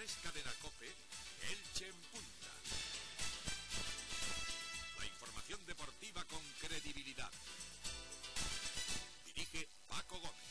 Es Cadena COPE, Elche en punta. La información deportiva con credibilidad. Dirige Paco Gómez.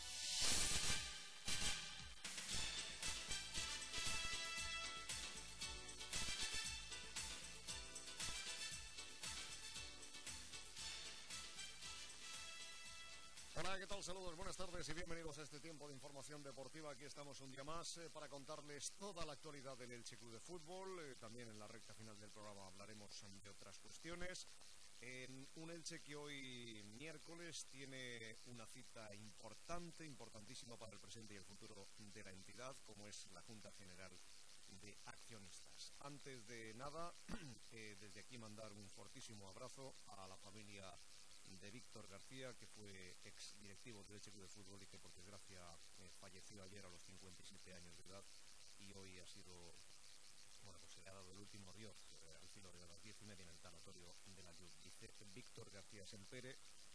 Hola, ¿qué tal? Saludos, buenas tardes y bienvenidos a este tiempo de información deportiva. Aquí estamos un día más para contarles toda la actualidad del Elche Club de Fútbol. También en la recta final del programa hablaremos de otras cuestiones. En un Elche que hoy miércoles tiene una cita importantísima para el presente y el futuro de la entidad, como es la Junta General de Accionistas. Antes de nada, desde aquí mandar un fortísimo abrazo a la familia de Víctor García, que fue ex directivo del Elche Club de Fútbol y que por desgracia falleció ayer a los 57 años de edad, y hoy ha sido, bueno, pues se le ha dado el último adiós al filo de las 10:30 en el tanatorio de la Llud. Dice Víctor García Sempere,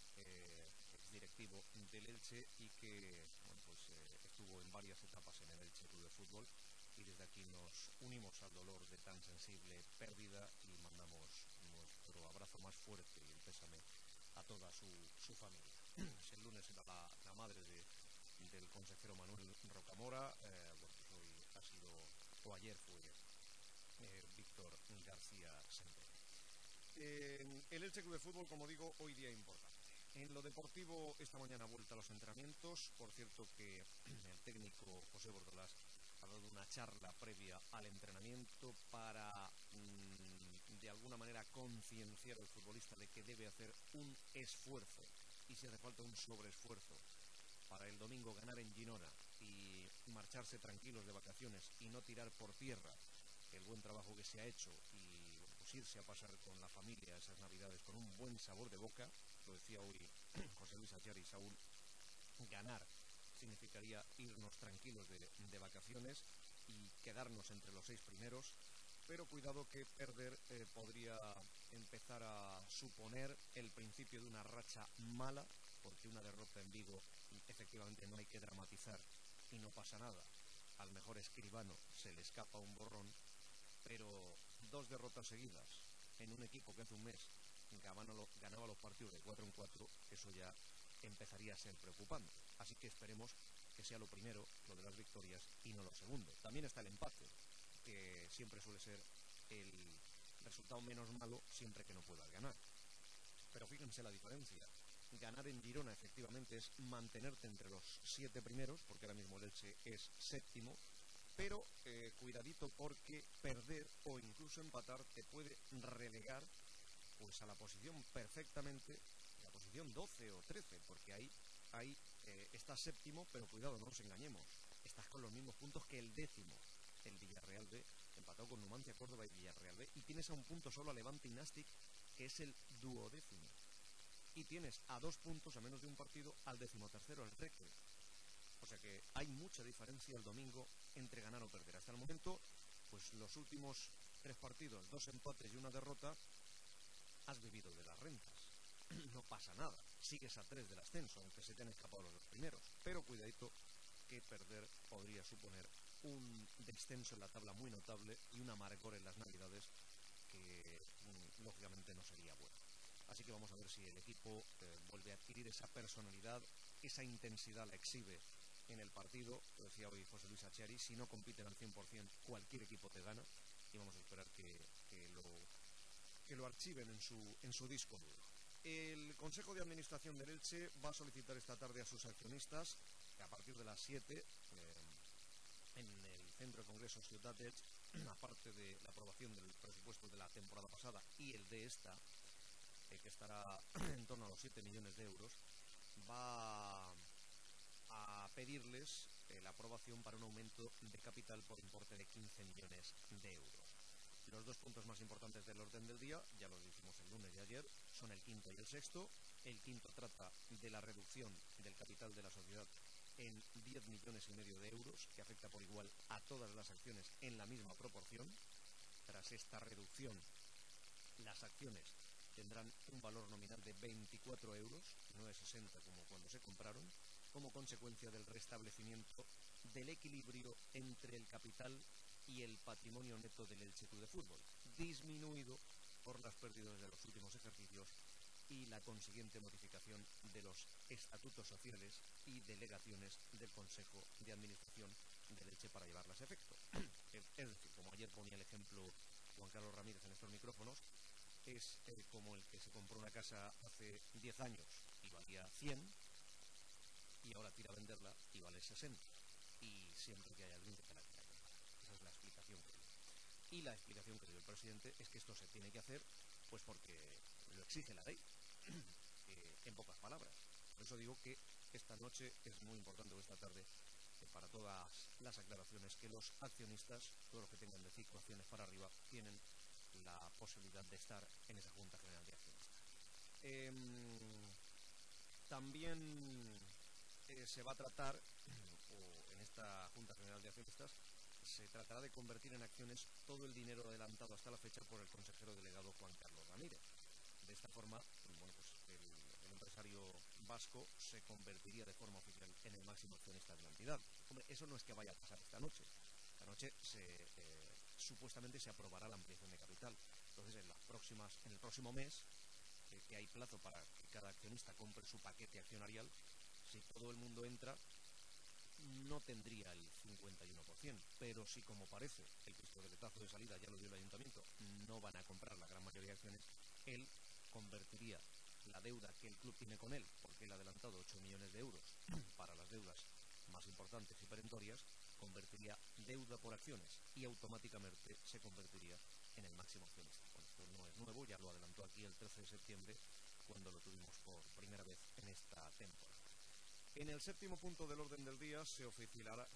ex directivo del Elche y que, bueno, pues estuvo en varias etapas en el Elche Club de Fútbol, y desde aquí nos unimos al dolor de tan sensible pérdida y mandamos nuestro abrazo más fuerte y el pésame a toda su familia. El lunes era la madre del consejero Manuel Rocamora. Bueno, pues hoy ha sido, o ayer fue, Víctor García Sempere. El Elche Club de Fútbol, como digo, hoy día importante. En lo deportivo, esta mañana vuelta a los entrenamientos. Por cierto que el técnico José Bordalás ha dado una charla previa al entrenamiento para, de alguna manera, concienciar al futbolista de que debe hacer un esfuerzo, y si hace falta un sobreesfuerzo, para el domingo ganar en Girona y marcharse tranquilos de vacaciones y no tirar por tierra el buen trabajo que se ha hecho, y pues irse a pasar con la familia esas navidades con un buen sabor de boca. Lo decía hoy José Luis Acher y Saúl, ganar significaría irnos tranquilos de vacaciones y quedarnos entre los 6 primeros, pero cuidado que perder podría empezar a suponer el principio de una racha mala, porque una derrota en Vigo efectivamente no hay que dramatizar y no pasa nada. Al mejor escribano se le escapa un borrón, pero 2 derrotas seguidas en un equipo que hace un mes ganaba los partidos de 4 en 4, eso ya empezaría a ser preocupante. Así que esperemos que sea lo primero, lo de las victorias, y no lo segundo. También está el empate, que siempre suele ser el resultado menos malo siempre que no puedas ganar. Pero fíjense la diferencia. Ganar en Girona efectivamente es mantenerte entre los 7 primeros, porque ahora mismo el Elche es 7º, pero cuidadito, porque perder o incluso empatar te puede relegar pues a la posición perfectamente, la posición 12 o 13, porque ahí estás 7º, pero cuidado, no nos engañemos, estás con los mismos puntos que el 10º, el Villarreal B, empatado con Numancia, Córdoba y Villarreal B, y tienes a un punto solo a Levante y Nastic, que es el 12º, y tienes a 2 puntos, a menos de un partido, al 13º, el Recre. O sea que hay mucha diferencia el domingo entre ganar o perder. Hasta el momento, pues los últimos 3 partidos, 2 empates y 1 derrota, has vivido de las rentas. No pasa nada, sigues a 3 del ascenso, aunque se te han escapado los 2 primeros. Pero cuidadito, que perder podría suponer un descenso en la tabla muy notable y un amargor en las navidades que lógicamente no sería bueno. Así que vamos a ver si el equipo vuelve a adquirir esa personalidad, esa intensidad la exhibe en el partido. Lo decía hoy José Luis Achiari, si no compiten al 100%, cualquier equipo te gana, y vamos a esperar que lo archiven en su disco duro. El Consejo de Administración del Elche va a solicitar esta tarde a sus accionistas que a partir de las 7, en el Centro de Congresos Ciudad de Elche, aparte de la aprobación del presupuesto de la temporada pasada y el de esta, que estará en torno a los 7 millones de euros, va a pedirles la aprobación para un aumento de capital por importe de 15 millones de euros. Los 2 puntos más importantes del orden del día, ya los dijimos el lunes y ayer, son el quinto y el sexto. El quinto trata de la reducción del capital de la sociedad en 10,5 millones de euros, que afecta por igual a todas las acciones en la misma proporción. Tras esta reducción, las acciones tendrán un valor nominal de 24 euros, no de 60 como cuando se compraron, como consecuencia del restablecimiento del equilibrio entre el capital y el patrimonio neto del Elche Club de Fútbol, disminuido por las pérdidas de los últimos ejercicios y la consiguiente modificación de los estatutos sociales y delegaciones del Consejo de Administración del Elche para llevarlas a efecto. Es decir, como ayer ponía el ejemplo Juan Carlos Ramírez en estos micrófonos, es como el que se compró una casa hace 10 años y valía 100 y ahora tira a venderla y vale 60. Y siempre que hay alguien que te la quiera comprar. Esa es la explicación que dio. Y la explicación que dio el presidente es que esto se tiene que hacer pues porque lo exige la ley, en pocas palabras. Por eso digo que esta noche es muy importante, o esta tarde, para todas las aclaraciones, que los accionistas, todos los que tengan de 5 acciones para arriba, tienen la posibilidad de estar en esa Junta General de Accionistas. También se va a tratar, o en esta Junta General de Accionistas, se tratará de convertir en acciones todo el dinero adelantado hasta la fecha por el consejero delegado Juan Carlos Ramírez. De esta forma, bueno, pues el empresario vasco se convertiría de forma oficial en el máximo accionista de la entidad. Hombre, eso no es que vaya a pasar esta noche. Esta noche supuestamente se aprobará la ampliación de capital. Entonces, en el próximo mes, que hay plazo para que cada accionista compre su paquete accionarial, si todo el mundo entra, no tendría el 51%, pero si, como parece, el pistoletazo de salida ya lo dio el ayuntamiento, no van a comprar la gran mayoría de acciones, él convertiría la deuda que el club tiene con él, porque él ha adelantado 8 millones de euros para las deudas más importantes y perentorias, convertiría deuda por acciones y automáticamente se convertiría en el máximo accionista. Bueno, esto no es nuevo, ya lo adelantó aquí el 13 de septiembre, cuando lo tuvimos por primera vez en esta temporada. En el séptimo punto del orden del día se oficializará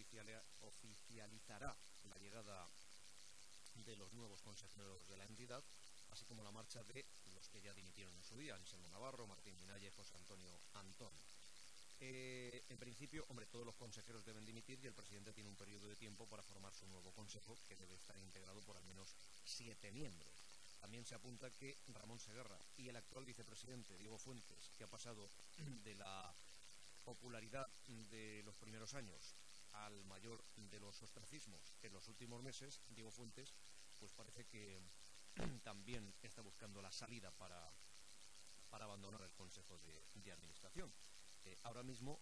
la llegada de los nuevos consejeros de la entidad, así como la marcha de los que ya dimitieron en su día, Anselmo Navarro, Martín Minalle, José Antonio Antón. En principio, hombre, todos los consejeros deben dimitir y el presidente tiene un periodo de tiempo para formar su nuevo consejo, que debe estar integrado por al menos 7 miembros. También se apunta que Ramón Segarra y el actual vicepresidente, Diego Fuentes, que ha pasado de la popularidad de los primeros años al mayor de los ostracismos en los últimos meses, Diego Fuentes, pues parece que también está buscando la salida para abandonar el Consejo de Administración. Ahora mismo,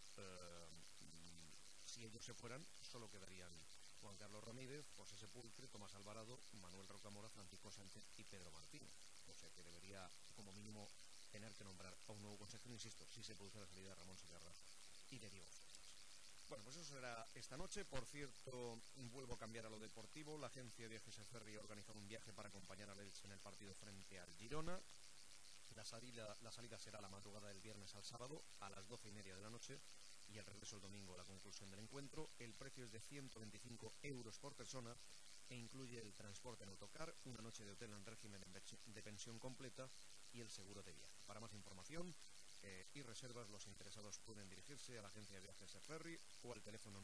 si ellos se fueran, solo quedarían Juan Carlos Ramírez, José Sepulcre, Tomás Alvarado, Manuel Rocamora, Francisco Sánchez y Pedro Martínez. O sea que debería, como mínimo, tener que nombrar a un nuevo consejero, insisto, si se produce la salida de Ramón Segarra y de Diego Fuentes. Bueno, pues eso será esta noche. Por cierto, vuelvo a cambiar a lo deportivo. La agencia de viajes Ferri ha organizado un viaje para acompañar al Elche en el partido frente al Girona. La salida será la madrugada del viernes al sábado a las 12:30 de la noche y el regreso el domingo a la conclusión del encuentro. El precio es de 125 euros por persona e incluye el transporte en autocar, una noche de hotel en régimen de pensión completa y el seguro de viaje. Para más información y reservas, los interesados pueden dirigirse a la agencia de viajes Ferri o al teléfono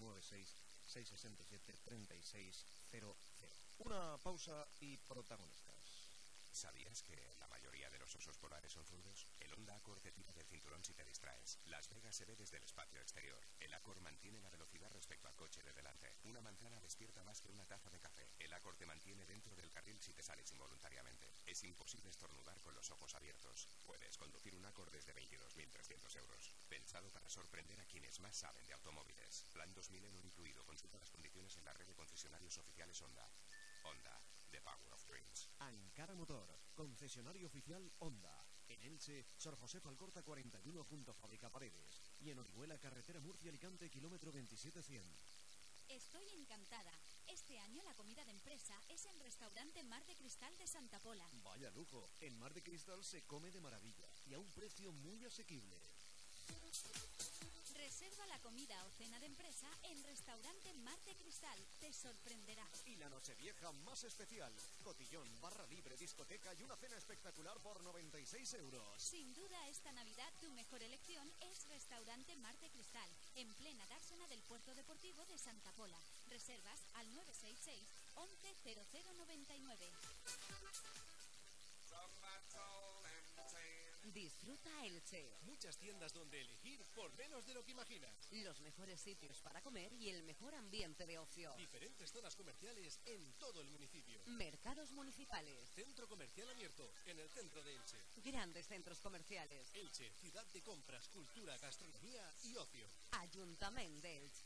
96-667-3600. Una pausa y protagonistas. ¿Sabías que la mayoría de los osos polares son zurdos? El Honda Accord te tira del cinturón si te distraes. Las Vegas se ve desde el espacio exterior. El Accord mantiene la velocidad respecto al coche de delante. Una manzana despierta más que una taza de café. El Accord te mantiene dentro del carril si te sales involuntariamente. Es imposible estornudar con los ojos abiertos. Puedes conducir un Accord desde 22.300 euros. Pensado para sorprender a quienes más saben de automóviles. Plan 2000 no incluido. Consulta las condiciones en la red de concesionarios oficiales Honda. Honda, the power of dreams. Ankara Motor, concesionario oficial Honda. En Elche, Sor José Alcorta 41 junto a Fábrica Paredes. Y en Orihuela, carretera Murcia-Alicante, kilómetro 27100. Estoy encantada. Este año la comida de empresa es en Restaurante Mar de Cristal de Santa Pola. Vaya lujo, en Mar de Cristal se come de maravilla y a un precio muy asequible. Reserva la comida o cena de empresa en Restaurante Mar de Cristal. Te sorprenderá. Y la nochevieja más especial. Cotillón, barra libre, discoteca y una cena espectacular por 96 euros. Sin duda, esta Navidad tu mejor elección es Restaurante Mar de Cristal, en plena dársena del Puerto Deportivo de Santa Pola. Reservas al 966 11 0099. Disfruta Elche. Muchas tiendas donde elegir por menos de lo que imaginas. Los mejores sitios para comer y el mejor ambiente de ocio. Diferentes zonas comerciales en todo el municipio. Mercados municipales. Centro comercial abierto en el centro de Elche. Grandes centros comerciales. Elche, ciudad de compras, cultura, gastronomía y ocio. Ayuntamiento de Elche.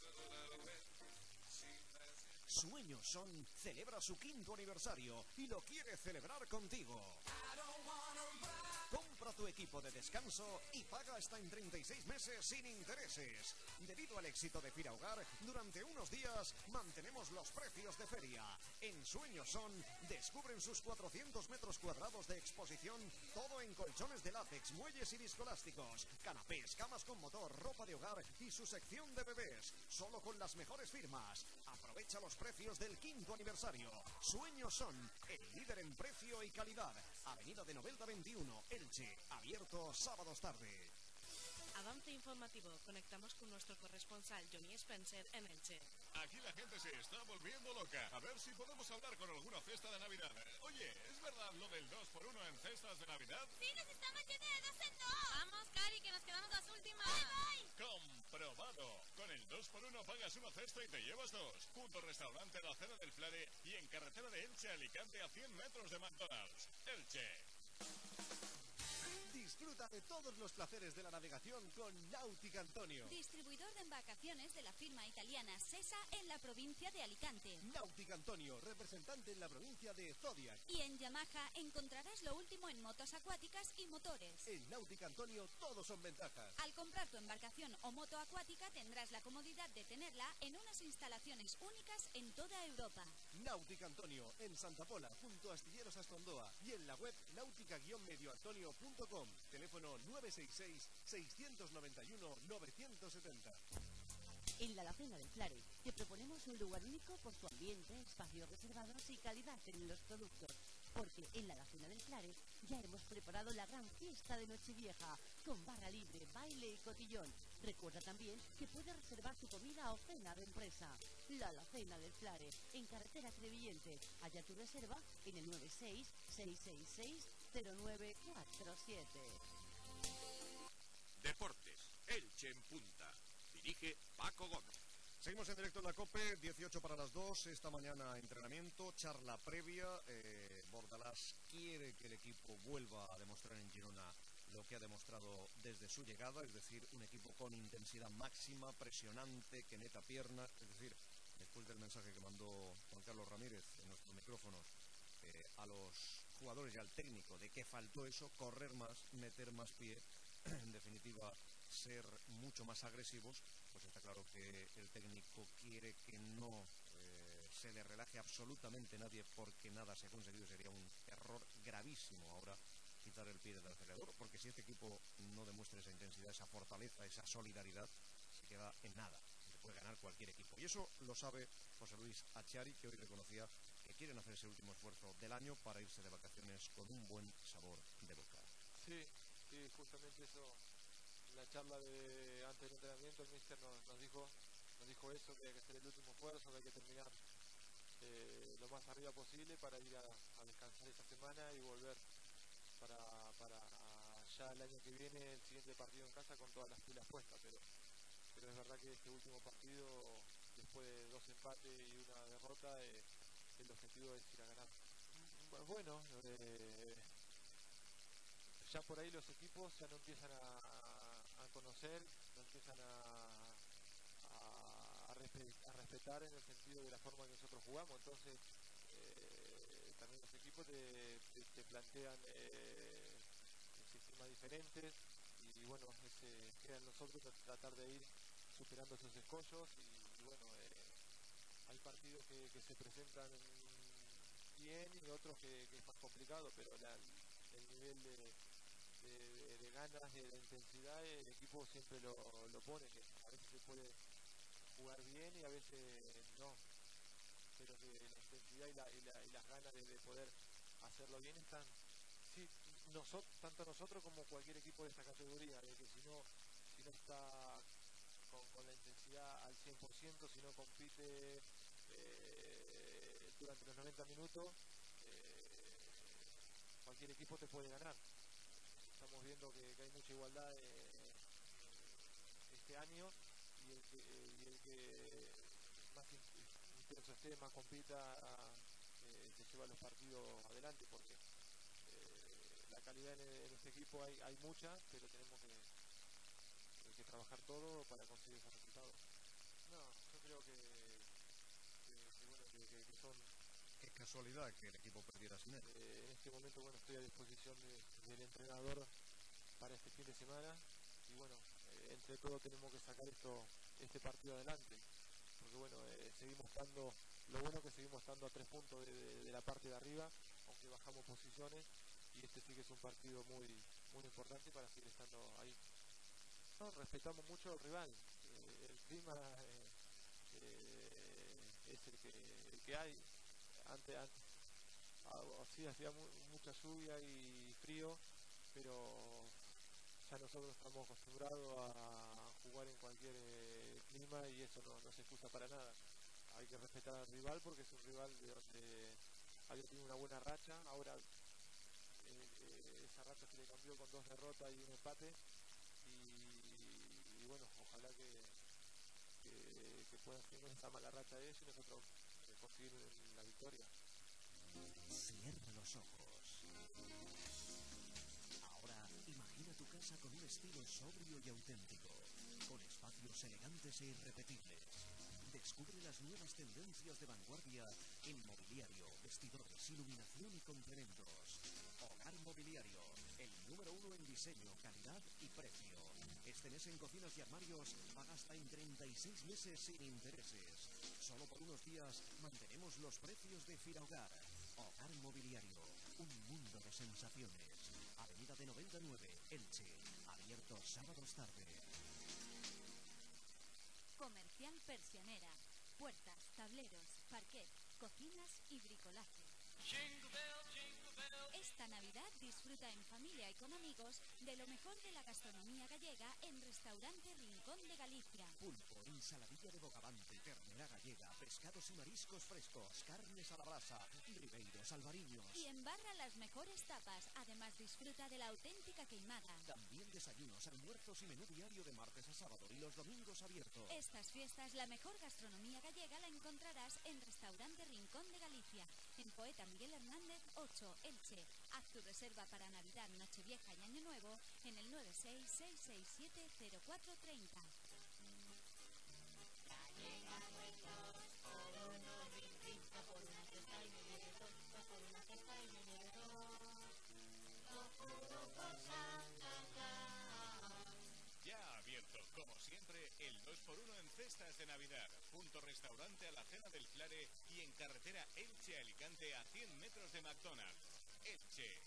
Sueños Son celebra su 5º aniversario y lo quiere celebrar contigo. Compra tu equipo de descanso y paga hasta en 36 meses sin intereses. Debido al éxito de Fira Hogar, durante unos días mantenemos los precios de feria. En Sueños Son descubren sus 400 metros cuadrados de exposición, todo en colchones de látex, muelles y viscoelásticos, canapés, camas con motor, ropa de hogar y su sección de bebés, solo con las mejores firmas. Aprovecha los precios del 5º aniversario. Sueños Son, el líder en precio y calidad. Avenida de Novelda 21, Elche, abierto sábados tarde. Avance informativo. Conectamos con nuestro corresponsal Johnny Spencer en Elche. Aquí la gente se está volviendo loca. A ver si podemos hablar con alguna cesta de Navidad. Oye, ¿es verdad lo del 2x1 en cestas de Navidad? ¡Sí, nos estamos yendo de 2 en 2! ¡Vamos, Cari, que nos quedamos las últimas! ¡Voy! ¡Comprobado! Con el 2x1 pagas una cesta y te llevas 2. Junto restaurante La Cena del Flare y en carretera de Elche a Alicante a 100 metros de McDonald's. Elche. Disfruta de todos los placeres de la navegación con Náutica Antonio. Distribuidor de embarcaciones de la firma italiana Sesa en la provincia de Alicante. Náutica Antonio, representante en la provincia de Zodiac. Y en Yamaha encontrarás lo último en motos acuáticas y motores. En Náutica Antonio todos son ventajas. Al comprar tu embarcación o moto acuática tendrás la comodidad de tenerla en unas instalaciones únicas en toda Europa. Náutica Antonio, en Santa Pola, junto a Astilleros Astondoa, y en la web náutica-medioantonio.com. Teléfono 966-691-970. En la Alacena del Flare te proponemos un lugar único por su ambiente, espacios reservados y calidad en los productos. Porque en la Alacena del Flare ya hemos preparado la gran fiesta de Nochevieja, con barra libre, baile y cotillón. Recuerda también que puedes reservar tu comida o cena de empresa. La Alacena del Flare, en carretera Crevillente. Halla tu reserva en el 96-666-0947. Deportes, Elche en punta. Dirige Paco Gómez. Seguimos en directo en la COPE, 18 para las 2, esta mañana entrenamiento, charla previa. Bordalás quiere que el equipo vuelva a demostrar en Girona lo que ha demostrado desde su llegada, es decir, un equipo con intensidad máxima, presionante, que neta pierna, es decir, después del mensaje que mandó Juan Carlos Ramírez en nuestros micrófonos a los jugadores y al técnico de que faltó eso, correr más, meter más pie, en definitiva ser mucho más agresivos, pues está claro que el técnico quiere que no se le relaje absolutamente nadie, porque nada se ha conseguido. Sería un error gravísimo ahora quitar el pie del acelerador, porque si este equipo no demuestra esa intensidad, esa fortaleza, esa solidaridad, se queda en nada. Se puede ganar cualquier equipo, y eso lo sabe José Luis Achiari, que hoy reconocía que quieren hacer ese último esfuerzo del año para irse de vacaciones con un buen sabor de boca. Sí, justamente eso. La charla de antes del entrenamiento, el míster nos dijo eso, que hay que hacer el último esfuerzo, que hay que terminar lo más arriba posible para ir a descansar esta semana y volver para ya el año que viene, el siguiente partido en casa, con todas las pilas puestas. Pero es verdad que este último partido, después de 2 empates y una derrota, el objetivo es ir a ganar. Bueno, ya por ahí los equipos ya no empiezan a conocer, no empiezan a respetar, en el sentido de la forma que nosotros jugamos. Entonces también los equipos te plantean sistemas diferentes, y bueno, queda en nosotros tratar de ir superando esos escollos. Y bueno, hay partidos que se presentan bien y otros que es más complicado, pero el nivel de ganas, de intensidad, el equipo siempre lo pone, que a veces se puede jugar bien y a veces no, pero que la intensidad y las ganas de poder hacerlo bien están, sí, tanto nosotros como cualquier equipo de esta categoría, de que si no está con la intensidad al 100%, si no compite durante los 90 minutos, cualquier equipo te puede ganar. estamos viendo que hay mucha igualdad este año, y el que más intenso esté, más compita, se lleva los partidos adelante, porque la calidad en este equipo hay mucha, pero tenemos que trabajar todo para conseguir esos resultados. No, yo creo bueno, que son... Qué casualidad que el equipo perdiera sin él. En este momento, bueno, estoy a disposición del entrenador para este fin de semana, y bueno, entre todo tenemos que sacar este partido adelante, porque bueno, seguimos estando, lo bueno que seguimos estando a 3 puntos de la parte de arriba, aunque bajamos posiciones, y este sí que es un partido muy, muy importante para seguir estando ahí. No, respetamos mucho al rival, el clima es el que hay. Antes sí hacía mucha lluvia y frío, pero ya nosotros estamos acostumbrados a jugar en cualquier clima, y eso no se excusa para nada. Hay que respetar al rival, porque es un rival de donde había tenido una buena racha. Ahora esa racha se le cambió con 2 derrotas y un empate, y bueno, ojalá que puedan seguir esa mala racha de ellos y nosotros conseguir la victoria. Cierra los ojos. Ahora imagina tu casa con un estilo sobrio y auténtico, con espacios elegantes e irrepetibles. Descubre las nuevas tendencias de vanguardia en mobiliario, vestidores, iluminación y complementos. Hogar Mobiliario, el número 1 en diseño, calidad y precio. Este mes en cocinas y armarios paga hasta en 36 meses sin intereses. Solo por unos días mantenemos los precios de Firahogar. Hogar Mobiliario, un mundo de sensaciones. Avenida de 99, Elche. Abierto sábados tarde. Comercial Persianera. Puertas, tableros, parquet, cocinas y bricolaje. Esta Navidad disfruta en familia y con amigos de lo mejor de la gastronomía gallega en Restaurante Rincón de Galicia. Pulpo, ensaladilla de bogavante, ternera gallega, pescados y mariscos frescos, carnes a la brasa, ribeiros, albariños. Y embarra las mejores tapas. Además disfruta de la auténtica queimada. También desayunos, almuerzos y menú diario de martes a sábado y los domingos abiertos. Estas fiestas, la mejor gastronomía gallega la encontrarás en Restaurante Rincón de Galicia, en Poeta Miguel Hernández 8, Elche. Haz tu reserva para Navidad, Nochevieja y Año Nuevo en el 966670430. Ya ha abierto, como siempre, el 2x1 en cestas de Navidad. Junto restaurante a la Cena del Clare y en carretera Elche-Alicante a 100 metros de McDonald's. Elche.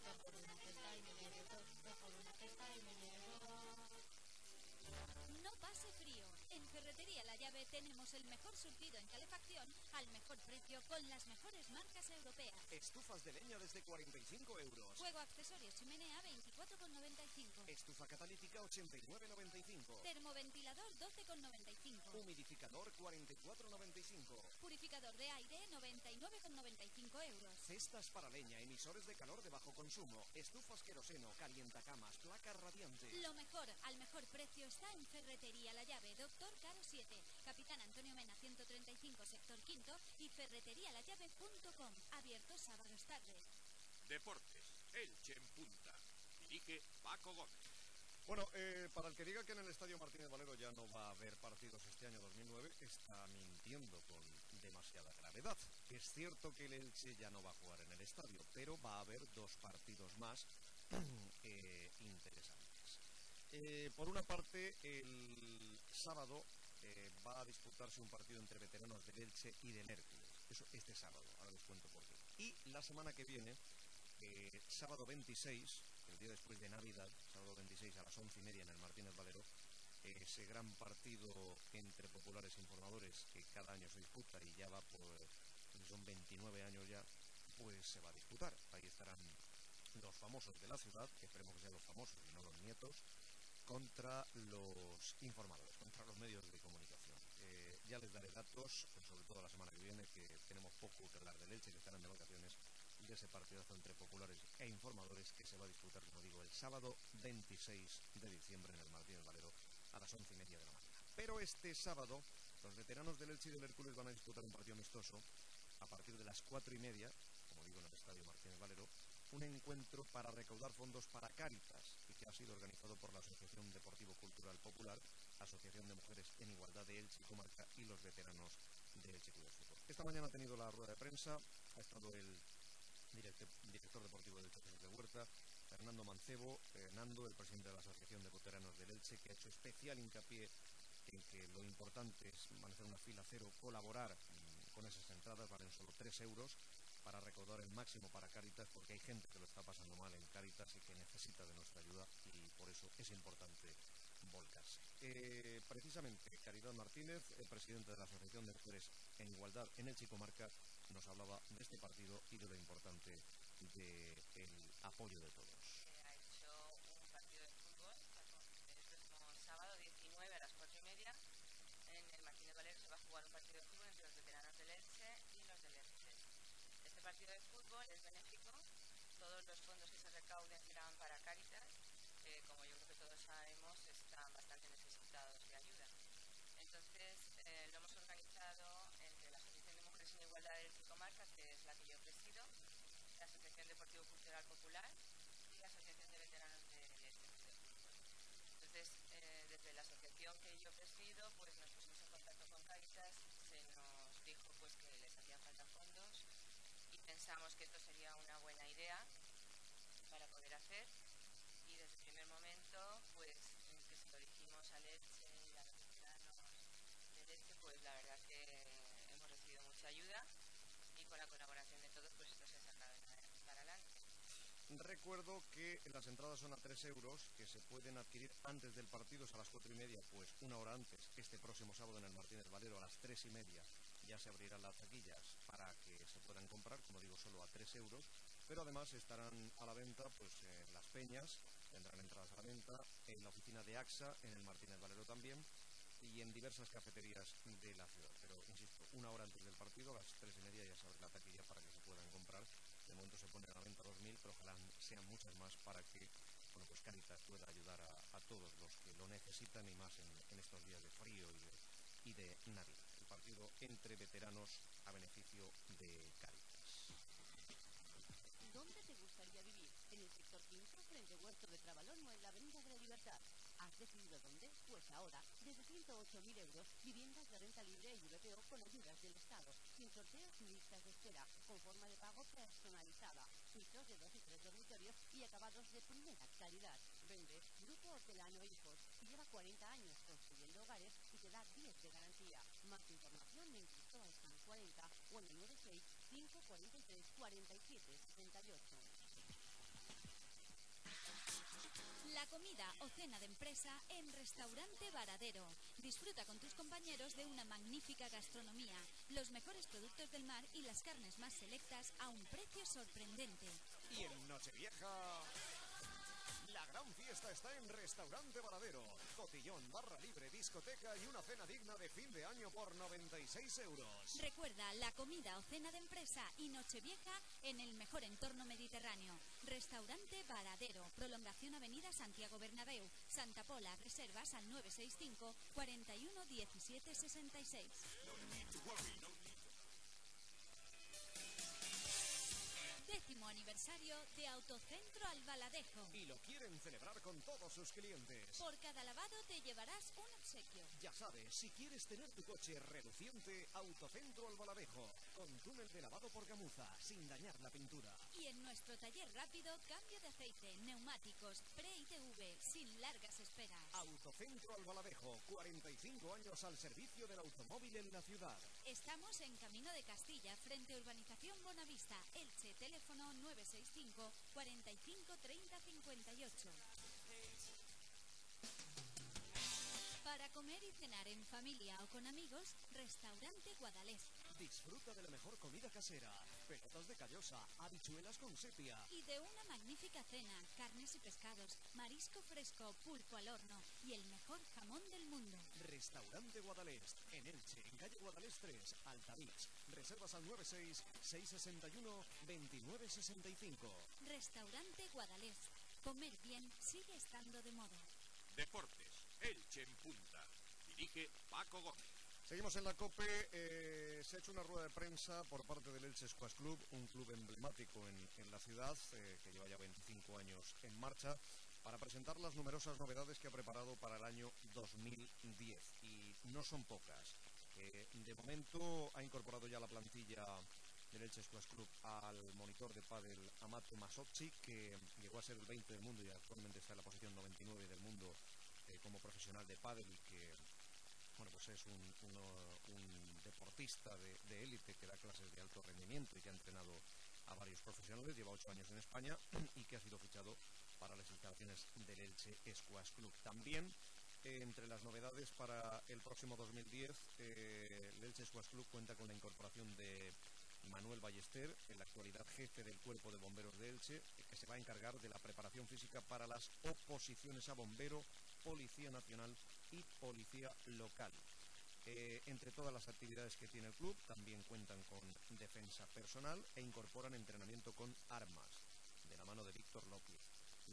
No pase frío. En Ferretería La Llave tenemos el mejor surtido en calefacción al mejor precio con las mejores marcas europeas. Estufas de leña desde 45 euros. Fuego accesorio chimenea 24,95. Estufa catalítica 89,95. Termoventilador 12,95. Humidificador 44,95. Purificador de aire 99,95 euros. Cestas para leña, emisores de calor de bajo consumo, estufas queroseno, calientacamas, placas radiantes. Lo mejor, al mejor precio está en Ferretería La Llave, Doctor Caro 7, Capitán Antonio Mena 135, sector quinto y ferreterialallave.com. Abierto sábados tarde. Deportes, Elche en punta. Dirige Paco Gómez. Bueno, para el que diga que en el Estadio Martínez Valero ya no va a haber partidos este año 2009, está mintiendo con demasiada gravedad. Es cierto que el Elche ya no va a jugar en el estadio, pero va a haber 2 partidos más interesantes. Por una parte, el sábado va a disputarse un partido entre veteranos del Elche y del Hércules. Eso este sábado, ahora les cuento por qué. Y la semana que viene, sábado 26, el día después de Navidad, sábado 26 a las 11:30 en el Martínez Valero, ese gran partido entre populares e informadores que cada año se disputa y ya va por, son 29 años ya, pues se va a disputar. Ahí estarán los famosos de la ciudad, que esperemos que sean los famosos y no los nietos, contra los informadores, contra los medios de comunicación. Ya les daré datos, sobre todo la semana que viene, que tenemos poco que hablar del Elche, que estarán de vacaciones, de ese partidazo entre populares e informadores que se va a disputar, como digo, el sábado 26 de diciembre en el Martínez Valero a las 11:30 de la mañana. Pero este sábado los veteranos del Elche y del Hércules van a disputar un partido amistoso a partir de las 4:30, como digo, en el Estadio Martínez Valero, un encuentro para recaudar fondos para Cáritas y que ha sido organizado por la Asociación Deportivo Cultural Popular, Asociación de Mujeres en Igualdad de Elche y Comarca y los veteranos de Elche Club de Fútbol. Esta mañana ha tenido la rueda de prensa, ha estado el director deportivo del Elche, de Huerta, Fernando Mancebo, Nando, el presidente de la Asociación de Veteranos del Elche, que ha hecho especial hincapié en que lo importante es manejar una fila cero, colaborar con esas entradas, valen solo 3 euros, para recaudar el máximo para Cáritas, porque hay gente que lo está pasando mal en Cáritas y que necesita de nuestra ayuda, y por eso es importante volcarse. Precisamente, Caridad Martínez, presidente de la Asociación de Mujeres en Igualdad en Elche y Comarca, nos hablaba de este partido y de lo importante del apoyo de todos. Ha hecho un partido de fútbol el próximo sábado 19 a las 4:30 en el Martínez Valero. Se va a jugar un partido de fútbol entre los veteranos del Elche y los del Elche. Este partido de fútbol es benéfico. Todos los fondos que se recauden serán para Cáritas, que como yo creo que todos sabemos están bastante necesitados de ayuda. Entonces lo hemos organizado entre la Asociación de Mujeres en Igualdad de Elche y Comarca, que es la que yo presido, la Asociación Deportivo Cultural Popular y la Asociación de Veteranos del Elche Club de Fútbol. Entonces, desde la asociación que yo presido, pues nos pusimos en contacto con Cáritas, se nos dijo pues que les hacían falta fondos y pensamos que esto sería una buena idea para poder hacer, y desde el primer momento pues que se lo dijimos al Elche y a los veteranos del Elche, pues la verdad que hemos recibido mucha ayuda y con la colaboración de todos pues esto se ha sacado para adelante. Recuerdo que las entradas son a 3 euros, que se pueden adquirir antes del partido, es a las 4:30, pues una hora antes, este próximo sábado en el Martínez Valero a las 3:30 ya se abrirán las taquillas para que se puedan comprar, como digo, solo a 3 euros, pero además estarán a la venta pues en Las Peñas, tendrán entradas a la venta, en la oficina de AXA, en el Martínez Valero también, y en diversas cafeterías de la ciudad. Pero, insisto, una hora antes del partido, a las 3:30 ya se abre la taquilla para que se puedan comprar. De momento se ponen a la venta 2.000, pero ojalá sean muchas más para que, bueno, pues Cáritas pueda ayudar a todos los que lo necesitan, y más en estos días de frío y de Navidad. El partido entre veteranos a beneficio de Cáritas. ¿Dónde te gustaría vivir? ¿En el sector 15, frente Huerto de Trabalón, o en la Avenida de la Libertad? ¿Has decidido dónde? Pues ahora, desde 108.000 euros, viviendas de renta libre y VPO con ayudas del Estado, sin sorteos ni listas de espera, con forma de pago personalizada, pisos de 2 y 3 dormitorios y acabados de primera calidad. Vende Grupo Hortelano Hijos, y lleva 40 años construyendo hogares y te da 10 de garantía. Más información en Cristóbal San 40 o en el 96 543 47 68. La comida o cena de empresa en Restaurante Varadero. Disfruta con tus compañeros de una magnífica gastronomía, los mejores productos del mar y las carnes más selectas a un precio sorprendente. Y en Nochevieja, la gran fiesta está en Restaurante Varadero. Cotillón, barra libre, discoteca y una cena digna de fin de año por 96 euros. Recuerda, la comida o cena de empresa y Nochevieja en el mejor entorno mediterráneo. Restaurante Varadero, prolongación Avenida Santiago Bernabéu, Santa Pola. Reservas al 965 41 17 66. Décimo aniversario de Autocentro Albaladejo. Y lo quieren celebrar con todos sus clientes. Por cada lavado te llevarás un obsequio. Ya sabes, si quieres tener tu coche reluciente, Autocentro Albaladejo, con túnel de lavado por gamuza, sin dañar la pintura. Y en nuestro taller rápido, cambio de aceite, neumáticos, pre-ITV, sin largas esperas. Autocentro Albaladejo, 45 años al servicio del automóvil en la ciudad. Estamos en Camino de Castilla, frente a Urbanización Bonavista, Elche, teléfono 965 45 30 58. Para comer y cenar en familia o con amigos, Restaurante Guadalest. Disfruta de la mejor comida casera, pelotas de callosa, habichuelas con sepia. Y de una magnífica cena, carnes y pescados, marisco fresco, pulpo al horno y el mejor jamón del mundo. Restaurante Guadalest, en Elche, en calle Guadalest 3, Altavix. Reservas al 96-661-2965. Restaurante Guadalest. Comer bien sigue estando de moda. Deportes, Elche en punta. Dirige Paco Gómez. Seguimos en la COPE. Se ha hecho una rueda de prensa por parte del Elche Squash Club, un club emblemático en la ciudad, que lleva ya 25 años en marcha, para presentar las numerosas novedades que ha preparado para el año 2010. Y no son pocas. De momento ha incorporado ya la plantilla del Elche Squash Club al monitor de pádel Amato Masocchi, que llegó a ser el 20 del mundo y actualmente está en la posición 99 del mundo como profesional de pádel, y que bueno, pues es un deportista de élite que da clases de alto rendimiento y que ha entrenado a varios profesionales, lleva 8 años en España y que ha sido fichado para las instalaciones del Elche Squash Club. También entre las novedades para el próximo 2010, el Elche Squash Club cuenta con la incorporación de Manuel Ballester, en la actualidad jefe del Cuerpo de Bomberos de Elche, que se va a encargar de la preparación física para las oposiciones a bombero, Policía Nacional y Policía Local. Entre todas las actividades que tiene el club, también cuentan con defensa personal e incorporan entrenamiento con armas, de la mano de Víctor López.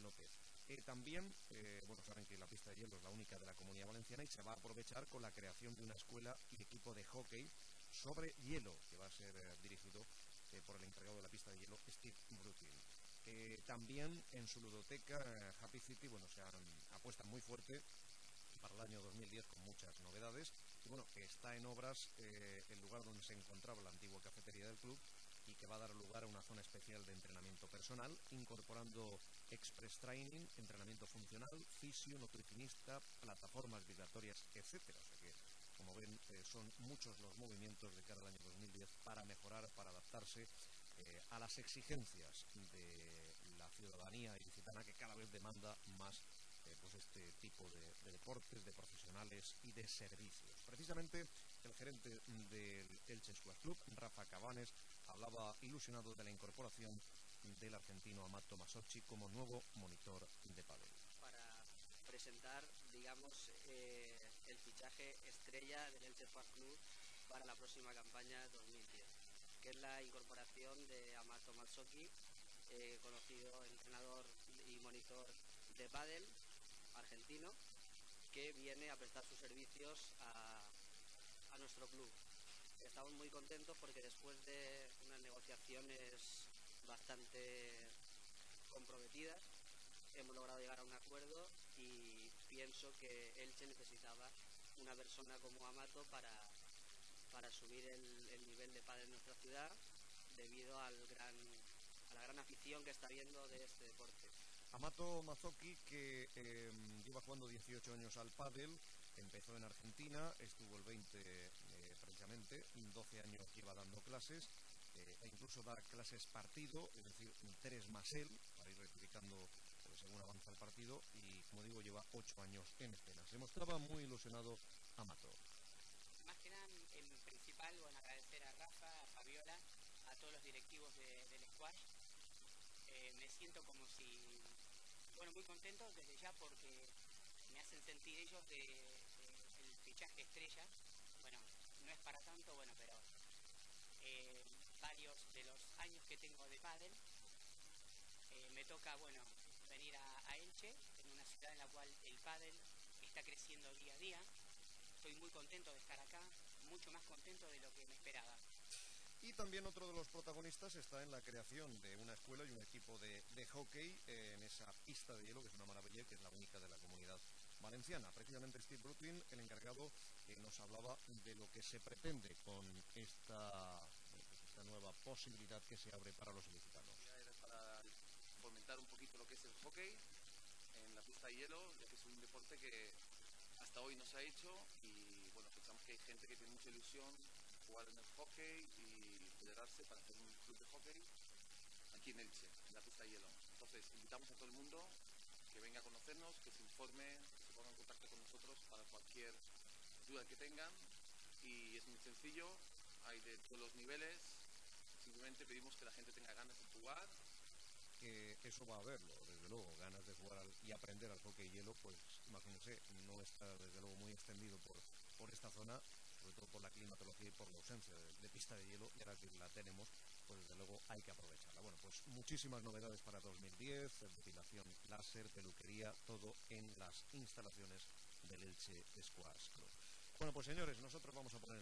También, bueno, saben que la pista de hielo es la única de la Comunidad Valenciana y se va a aprovechar con la creación de una escuela y equipo de hockey sobre hielo, que va a ser dirigido por el encargado de la pista de hielo, Steve Brutin. También en su ludoteca Happy City, bueno, se apuestan muy fuerte para el año 2010 con muchas novedades. Y bueno, que está en obras el lugar donde se encontraba la antigua cafetería del club, y que va a dar lugar a una zona especial de entrenamiento personal, incorporando express training, entrenamiento funcional, fisio, nutricionista, plataformas vibratorias, etcétera. O sea que, como ven, son muchos los movimientos de cara al año 2010 para mejorar, para adaptarse a las exigencias de la ciudadanía ilicitana, que cada vez demanda más pues este tipo de deportes, de profesionales y de servicios. Precisamente el gerente del Elche Squash Club, Rafa Cabanes, hablaba ilusionado de la incorporación del argentino Amato Masocchi como nuevo monitor de pádel. Para presentar, digamos, el fichaje estrella del Elche Squash Club para la próxima campaña 2010, que es la incorporación de Amato Masocchi, conocido entrenador y monitor de pádel argentino, que viene a prestar sus servicios a nuestro club. Estamos muy contentos porque después de unas negociaciones bastante comprometidas hemos logrado llegar a un acuerdo, y pienso que Elche necesitaba una persona como Amato para subir el nivel de pádel en nuestra ciudad, debido a la gran afición que está habiendo de este deporte. Amato Masocchi, que lleva jugando 18 años al pádel, empezó en Argentina, estuvo el 20 precisamente, 12 años lleva dando clases, e incluso da clases partido, es decir, 3 más él, para ir rectificando según avanza el partido, y como digo, lleva 8 años en escena. Se mostraba muy ilusionado Amato. Más que nada, en principal, bueno, agradecer a Rafa, a Fabiola, a todos los directivos del squash. Me siento como si, bueno, muy contento desde ya, porque me hacen sentir ellos el fichaje estrella. Bueno, no es para tanto, bueno, pero varios de los años que tengo de pádel, me toca, bueno, venir a Elche, en una ciudad en la cual el pádel está creciendo día a día. Estoy muy contento de estar acá, mucho más contento de lo que me esperaba. Y también otro de los protagonistas está en la creación de una escuela y un equipo de hockey en esa pista de hielo, que es una maravilla, que es la única de la Comunidad Valenciana. Precisamente Steve Brutin, el encargado, nos hablaba de lo que se pretende con esta nueva posibilidad que se abre para los ilicitanos. Era para fomentar un poquito lo que es el hockey en la pista de hielo, ya que es un deporte que hasta hoy no se ha hecho, y bueno, pensamos que hay gente que tiene mucha ilusión jugar en el hockey y federarse para hacer un club de hockey aquí en Elche, en la pista de hielo. Entonces, invitamos a todo el mundo que venga a conocernos, que se informe, que se ponga en contacto con nosotros para cualquier duda que tengan, y es muy sencillo, hay de todos los niveles, simplemente pedimos que la gente tenga ganas de jugar. Que eso va a haberlo, desde luego, ganas de jugar y aprender al hockey hielo, pues imagínense, no está desde luego muy extendido por esta zona, sobre todo por la climatología y por la ausencia de pista de hielo, y ahora que la tenemos, pues desde luego hay que aprovecharla. Bueno, pues muchísimas novedades para 2010, depilación láser, peluquería, todo en las instalaciones del Elche Squash Club. Bueno, pues señores, nosotros vamos a poner